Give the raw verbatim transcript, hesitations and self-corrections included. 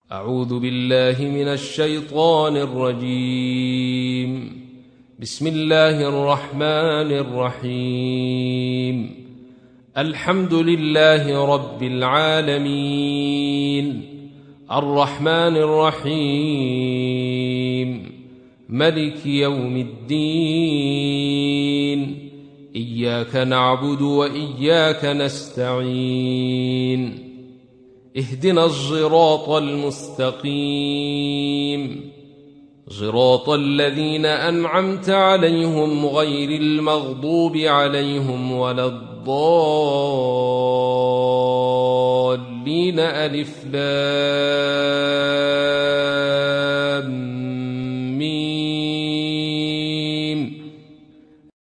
أعوذ بالله من الشيطان الرجيم. بسم الله الرحمن الرحيم. الحمد لله رب العالمين، الرحمن الرحيم، ملك يوم الدين. إياك نعبد وإياك نستعين. اهدنا الصراط المستقيم، صراط الذين أنعمت عليهم غير المغضوب عليهم ولا الضالين. ألف لام